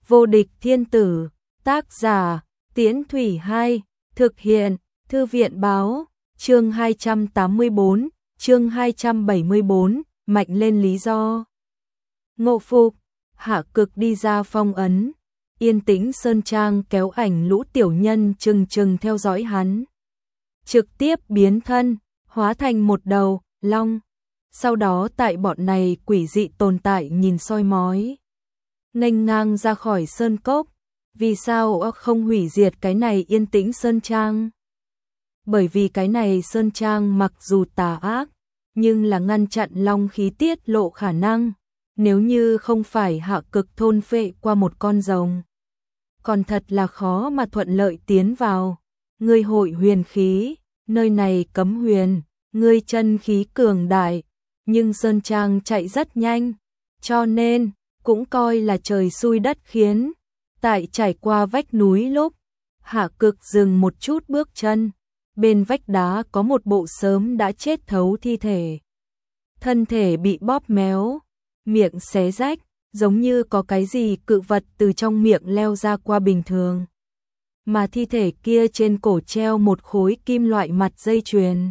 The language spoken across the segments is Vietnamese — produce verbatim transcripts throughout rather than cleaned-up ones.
Vô địch thiên tử, tác giả, Tiễn Thủy Hai, thực hiện, Thư viện báo, chương hai trăm tám mươi bốn, chương hai trăm bảy mươi bốn, mạnh lên lý do. Ngộ Phục, Hạ Cực đi ra phong ấn, yên tĩnh sơn trang kéo ảnh lũ tiểu nhân chừng chừng theo dõi hắn. Trực tiếp biến thân, hóa thành một đầu, long. Sau đó tại bọn này quỷ dị tồn tại nhìn soi mói. Nghênh ngang ra khỏi sơn cốc, vì sao không hủy diệt cái này yên tĩnh sơn trang? Bởi vì cái này sơn trang mặc dù tà ác, nhưng là ngăn chặn long khí tiết lộ khả năng, nếu như không phải Hạ Cực thôn phệ qua một con rồng. Còn thật là khó mà thuận lợi tiến vào. Ngươi hội huyền khí, nơi này cấm huyền, ngươi chân khí cường đại, nhưng sơn trang chạy rất nhanh, cho nên cũng coi là trời xui đất khiến. Tại trải qua vách núi lúc, Hạ Cực dừng một chút bước chân, bên vách đá có một bộ sớm đã chết thấu thi thể. Thân thể bị bóp méo, miệng xé rách, giống như có cái gì cự vật từ trong miệng leo ra qua bình thường. Mà thi thể kia trên cổ treo một khối kim loại mặt dây chuyền.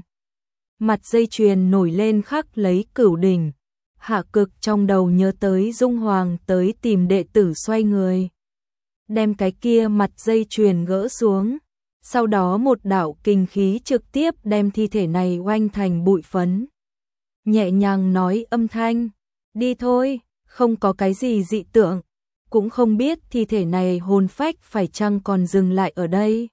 Mặt dây chuyền nổi lên khắc lấy cửu đỉnh. Hạ Cực trong đầu nhớ tới Dung Hoàng tới tìm đệ tử xoay người, đem cái kia mặt dây chuyền gỡ xuống, sau đó một đạo kinh khí trực tiếp đem thi thể này oanh thành bụi phấn. Nhẹ nhàng nói âm thanh, đi thôi, không có cái gì dị tượng, cũng không biết thi thể này hồn phách phải chăng còn dừng lại ở đây.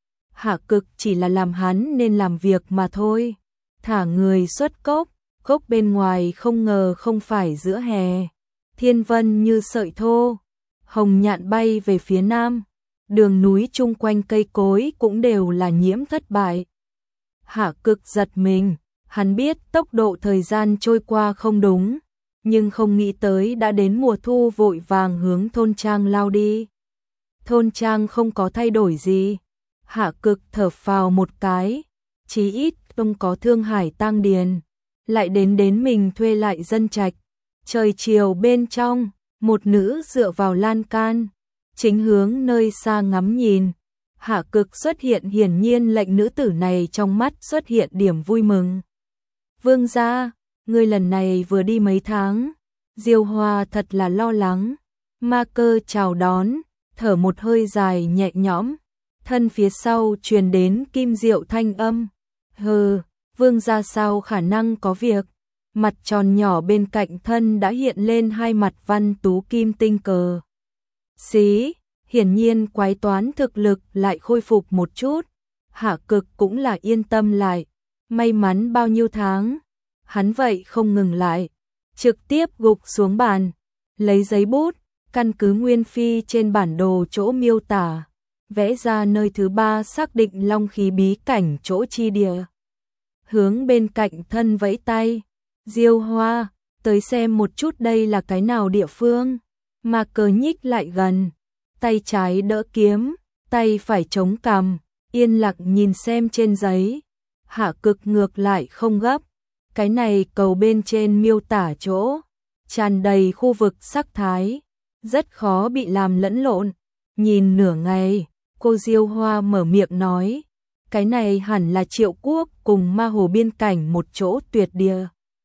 Hạ Cực chỉ là làm hắn nên làm việc mà thôi, thả người xuất cốc. Cốc bên ngoài không ngờ không phải giữa hè, thiên vân như sợi thô, hồng nhạn bay về phía nam, đường núi chung quanh cây cối cũng đều là nhiễm thất bại. Hạ Cực giật mình, hắn biết tốc độ thời gian trôi qua không đúng, nhưng không nghĩ tới đã đến mùa thu, vội vàng hướng thôn trang lao đi. Thôn trang không có thay đổi gì, Hạ Cực thở phào một cái, chí ít không có Thương Hải tang điền. Lại đến đến mình thuê lại dân trạch. Trời chiều bên trong, một nữ dựa vào lan can, chính hướng nơi xa ngắm nhìn. Hạ Cực xuất hiện, hiển nhiên lệnh nữ tử này trong mắt xuất hiện điểm vui mừng. Vương gia, ngươi lần này vừa đi mấy tháng? Diêu Hoa thật là lo lắng. Ma Cơ chào đón, thở một hơi dài nhẹ nhõm, thân phía sau truyền đến kim diệu thanh âm. Hừ, vương gia sao khả năng có việc? Mặt tròn nhỏ bên cạnh thân đã hiện lên hai mặt văn tú kim tinh cờ xí, hiển nhiên quái toán thực lực lại khôi phục một chút. Hạ Cực cũng là yên tâm lại, may mắn bao nhiêu tháng. Hắn vậy không ngừng lại, trực tiếp gục xuống bàn, lấy giấy bút, căn cứ nguyên phi trên bản đồ chỗ miêu tả, vẽ ra nơi thứ ba xác định long khí bí cảnh chỗ chi địa. Hướng bên cạnh thân vẫy tay, Diêu Hoa, tới xem một chút đây là cái nào địa phương. Ma Cơ nhích lại gần, tay trái đỡ kiếm, tay phải chống cằm, yên lặng nhìn xem trên giấy. Hạ Cực ngược lại không gấp, cái này cầu bên trên miêu tả chỗ, tràn đầy khu vực sắc thái, rất khó bị làm lẫn lộn. Nhìn nửa ngày, cô Diêu Hoa mở miệng nói, cái này hẳn là Triệu Quốc cùng Ma Hồ biên cảnh một chỗ tuyệt địa.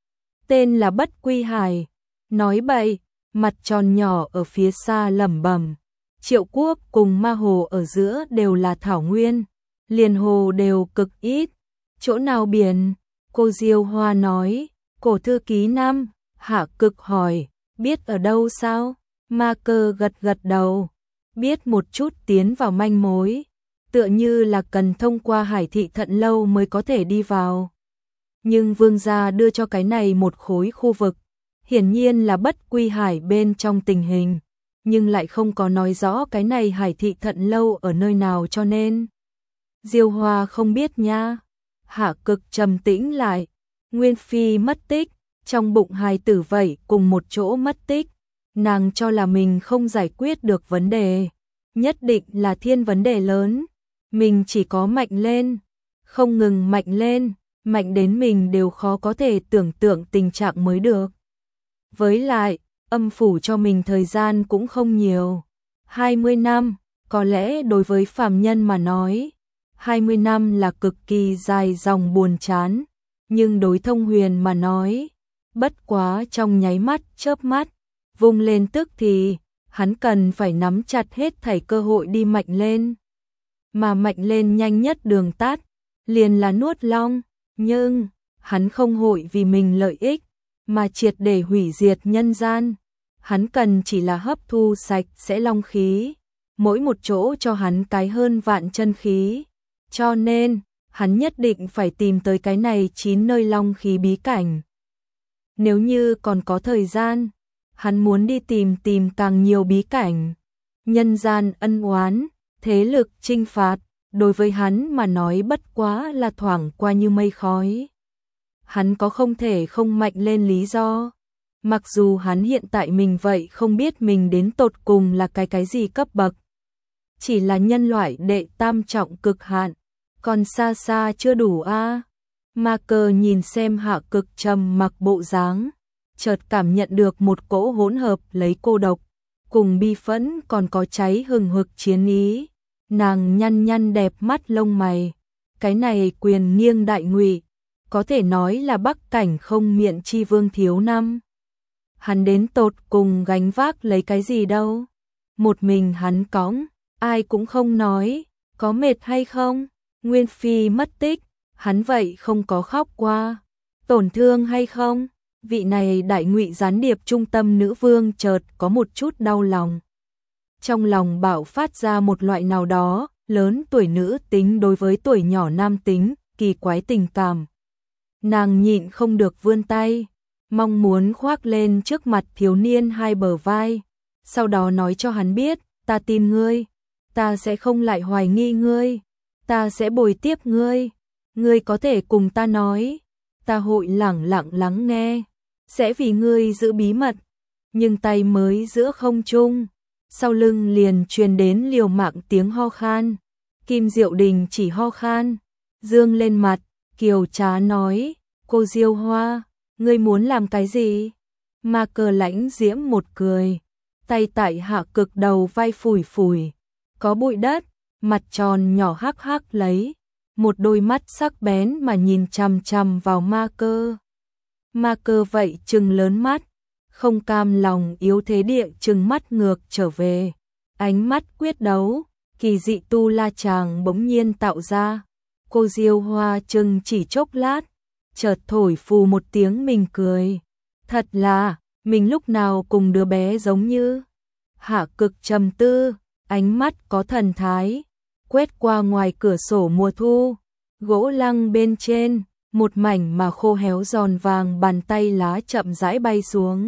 Tên là Bất Quy Hải. Nói bậy, mặt tròn nhỏ ở phía xa lẩm bẩm. Triệu Quốc cùng Ma Hồ ở giữa đều là thảo nguyên, liền hồ đều cực ít. Chỗ nào biển? Cô Diêu Hoa nói, cổ thư ký năm. Hạ Cực hỏi, biết ở đâu sao? Ma Cơ gật gật đầu, biết một chút, tiến vào manh mối. Tựa như là cần thông qua Hải thị Thận lâu mới có thể đi vào. Nhưng vương gia đưa cho cái này một khối khu vực, hiển nhiên là Bất Quy Hải bên trong tình hình, nhưng lại không có nói rõ cái này Hải thị Thận lâu ở nơi nào, cho nên Diêu Hoa không biết nha. Hạ Cực trầm tĩnh lại, Nguyên phi mất tích, trong bụng hài tử vậy cùng một chỗ mất tích, nàng cho là mình không giải quyết được vấn đề, nhất định là thiên vấn đề lớn. Mình chỉ có mạnh lên, không ngừng mạnh lên, mạnh đến mình đều khó có thể tưởng tượng tình trạng mới được. Với lại, âm phủ cho mình thời gian cũng không nhiều, hai mươi năm, có lẽ đối với phàm nhân mà nói, hai mươi năm là cực kỳ dài dòng buồn chán, nhưng đối Thông Huyền mà nói, bất quá trong nháy mắt chớp mắt, vung lên tức thì, hắn cần phải nắm chặt hết thảy cơ hội đi mạnh lên. Mà mạnh lên nhanh nhất đường tắt, liền là nuốt long, nhưng hắn không hội vì mình lợi ích, mà triệt để hủy diệt nhân gian. Hắn cần chỉ là hấp thu sạch sẽ long khí, mỗi một chỗ cho hắn cái hơn vạn chân khí. Cho nên, hắn nhất định phải tìm tới cái này chín nơi long khí bí cảnh. Nếu như còn có thời gian, hắn muốn đi tìm tìm càng nhiều bí cảnh. Nhân gian ân oán, thế lực chinh phạt, đối với hắn mà nói bất quá là thoảng qua như mây khói. Hắn có không thể không mạnh lên lý do. Mặc dù hắn hiện tại mình vậy không biết mình đến tột cùng là cái cái gì cấp bậc. Chỉ là nhân loại đệ tam trọng cực hạn, còn xa xa chưa đủ a. À. Ma Cơ nhìn xem Hạ Cực trầm mặc bộ dáng, chợt cảm nhận được một cỗ hỗn hợp lấy cô độc, cùng bi phẫn còn có cháy hừng hực chiến ý. Nàng nhăn nhăn đẹp mắt lông mày, cái này quyền nghiêng đại ngụy, có thể nói là bắc cảnh không miệng chi vương thiếu năm. Hắn đến tột cùng gánh vác lấy cái gì đâu, một mình hắn cõng, ai cũng không nói, có mệt hay không, Nguyên Phi mất tích, hắn vậy không có khóc qua, tổn thương hay không, vị này đại ngụy gián điệp trung tâm nữ vương chợt có một chút đau lòng. Trong lòng bạo phát ra một loại nào đó, lớn tuổi nữ tính đối với tuổi nhỏ nam tính, kỳ quái tình cảm. Nàng nhịn không được vươn tay, mong muốn khoác lên trước mặt thiếu niên hai bờ vai, sau đó nói cho hắn biết, ta tin ngươi, ta sẽ không lại hoài nghi ngươi, ta sẽ bồi tiếp ngươi, ngươi có thể cùng ta nói, ta hội lẳng lặng lắng nghe, sẽ vì ngươi giữ bí mật. Nhưng tay mới giữa không trung, sau lưng liền truyền đến liều mạng tiếng ho khan. Kim Diệu Đình chỉ ho khan, dương lên mặt, kiều trá nói, cô Diêu Hoa, ngươi muốn làm cái gì? Ma Cơ lãnh diễm một cười, tay tại Hạ Cực đầu vai phủi phủi, có bụi đất, mặt tròn nhỏ hắc hắc lấy, một đôi mắt sắc bén mà nhìn chằm chằm vào Ma Cơ. Ma Cơ vậy trừng lớn mắt, không cam lòng yếu thế địa trừng mắt ngược trở về, ánh mắt quyết đấu, kỳ dị tu la chàng bỗng nhiên tạo ra. Cô Diêu Hoa trừng chỉ chốc lát, chợt thổi phù một tiếng mình cười, thật là, mình lúc nào cùng đứa bé giống như. Hạ Cực trầm tư, ánh mắt có thần thái, quét qua ngoài cửa sổ mùa thu, gỗ lăng bên trên, một mảnh mà khô héo giòn vàng bàn tay lá chậm rãi bay xuống.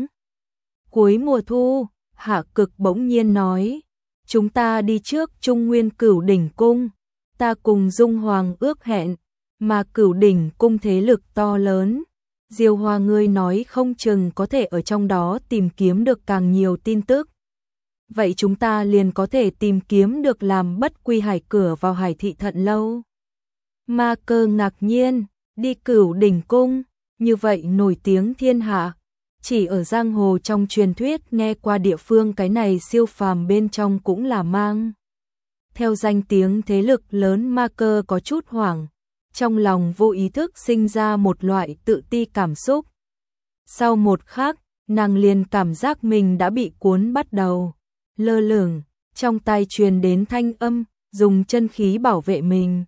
Cuối mùa thu, Hạ Cực bỗng nhiên nói, chúng ta đi trước Trung Nguyên Cửu Đỉnh Cung, ta cùng Dung Hoàng ước hẹn, mà Cửu Đỉnh Cung thế lực to lớn. Diêu Hoa ngươi nói không chừng có thể ở trong đó tìm kiếm được càng nhiều tin tức. Vậy chúng ta liền có thể tìm kiếm được làm bất quy hải cửa vào Hải Thị Thận Lâu. Ma Cơ ngạc nhiên, đi Cửu Đỉnh Cung, như vậy nổi tiếng thiên hạ. Chỉ ở giang hồ trong truyền thuyết nghe qua địa phương cái này siêu phàm bên trong cũng là mang. Theo danh tiếng thế lực lớn Ma Cơ có chút hoảng, trong lòng vô ý thức sinh ra một loại tự ti cảm xúc. Sau một khắc, nàng liền cảm giác mình đã bị cuốn bắt đầu, lơ lửng, trong tai truyền đến thanh âm, dùng chân khí bảo vệ mình.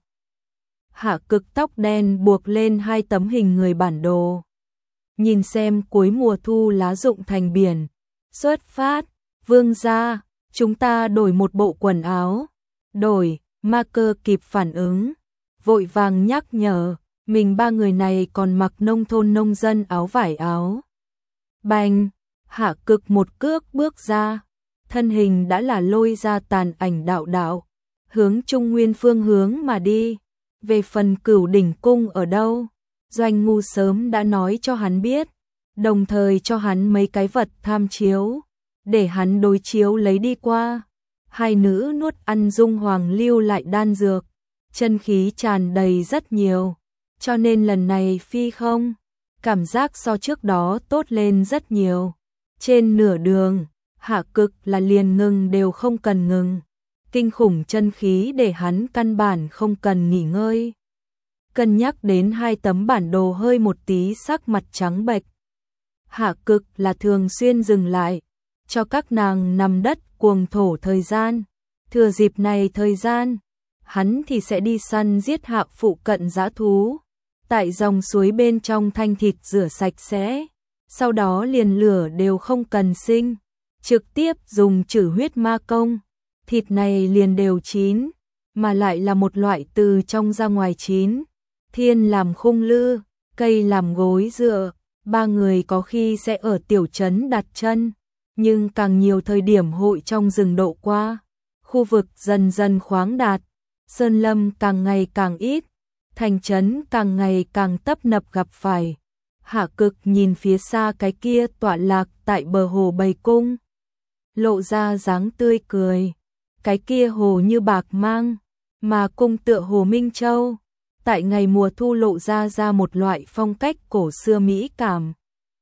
Hạ Cực tóc đen buộc lên hai tấm hình người bản đồ. Nhìn xem cuối mùa thu lá rụng thành biển. Xuất phát, vương gia, chúng ta đổi một bộ quần áo. Đổi, Ma Cơ kịp phản ứng, vội vàng nhắc nhở, mình ba người này còn mặc nông thôn nông dân áo vải áo. Bành, Hạ Cực một cước bước ra, thân hình đã là lôi ra tàn ảnh đạo đạo, hướng Trung Nguyên phương hướng mà đi. Về phần Cửu Đỉnh Cung ở đâu, Doanh Ngu sớm đã nói cho hắn biết, đồng thời cho hắn mấy cái vật tham chiếu, để hắn đối chiếu lấy đi qua. Hai nữ nuốt ăn Dung Hoàng lưu lại đan dược, chân khí tràn đầy rất nhiều, cho nên lần này phi không, cảm giác so trước đó tốt lên rất nhiều. Trên nửa đường, Hạ Cực là liền ngừng đều không cần ngừng. Kinh khủng chân khí để hắn căn bản không cần nghỉ ngơi. Cân nhắc đến hai tấm bản đồ hơi một tí sắc mặt trắng bệch. Hạ Cực là thường xuyên dừng lại, cho các nàng nằm đất cuồng thổ thời gian. Thừa dịp này thời gian, hắn thì sẽ đi săn giết hạ phụ cận dã thú. Tại dòng suối bên trong thanh thịt rửa sạch sẽ, sau đó liền lửa đều không cần sinh, trực tiếp dùng trừ huyết ma công. Thịt này liền đều chín, mà lại là một loại từ trong ra ngoài chín. Thiên làm khung lư, cây làm gối dựa, ba người có khi sẽ ở tiểu trấn đặt chân, nhưng càng nhiều thời điểm hội trong rừng độ qua. Khu vực dần dần khoáng đạt, sơn lâm càng ngày càng ít, thành trấn càng ngày càng tấp nập gặp phải. Hạ Cực nhìn phía xa cái kia tọa lạc tại bờ hồ bầy cung, lộ ra dáng tươi cười. Cái kia hồ như bạc mang, mà cung tựa hồ Minh Châu, tại ngày mùa thu lộ ra ra một loại phong cách cổ xưa mỹ cảm.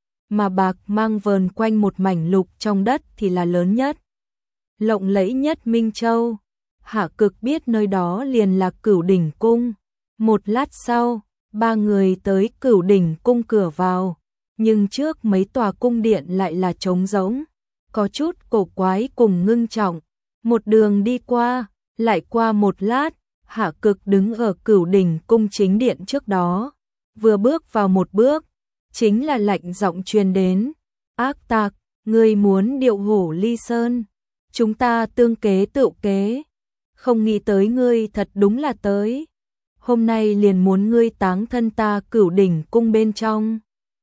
Mà bạc mang vờn quanh một mảnh lục trong đất thì là lớn nhất, lộng lẫy nhất Minh Châu. Hạ Cực biết nơi đó liền là Cửu Đỉnh Cung. Một lát sau, ba người tới Cửu Đỉnh Cung cửa vào, nhưng trước mấy tòa cung điện lại là trống rỗng, có chút cổ quái cùng ngưng trọng. Một đường đi qua, lại qua một lát, Hạ Cực đứng ở Cửu Đỉnh Cung chính điện trước đó. Vừa bước vào một bước, chính là lạnh giọng truyền đến. Ác tặc, ngươi muốn điệu hổ ly sơn. Chúng ta tương kế tự kế. Không nghĩ tới ngươi thật đúng là tới. Hôm nay liền muốn ngươi táng thân ta Cửu Đỉnh Cung bên trong.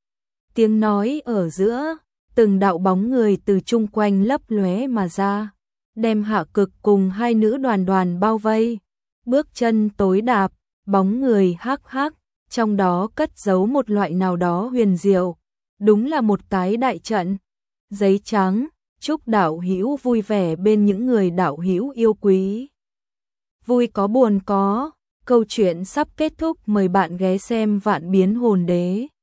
Tiếng nói ở giữa, từng đạo bóng người từ chung quanh lấp lóe mà ra, đem Hạ Cực cùng hai nữ đoàn đoàn bao vây. Bước chân tối đạp, bóng người hắc hắc, trong đó cất giấu một loại nào đó huyền diệu, đúng là một cái đại trận. Giấy trắng, chúc đạo hữu vui vẻ bên những người đạo hữu yêu quý. Vui có buồn có, câu chuyện sắp kết thúc, mời bạn ghé xem Vạn Biến Hồn Đế.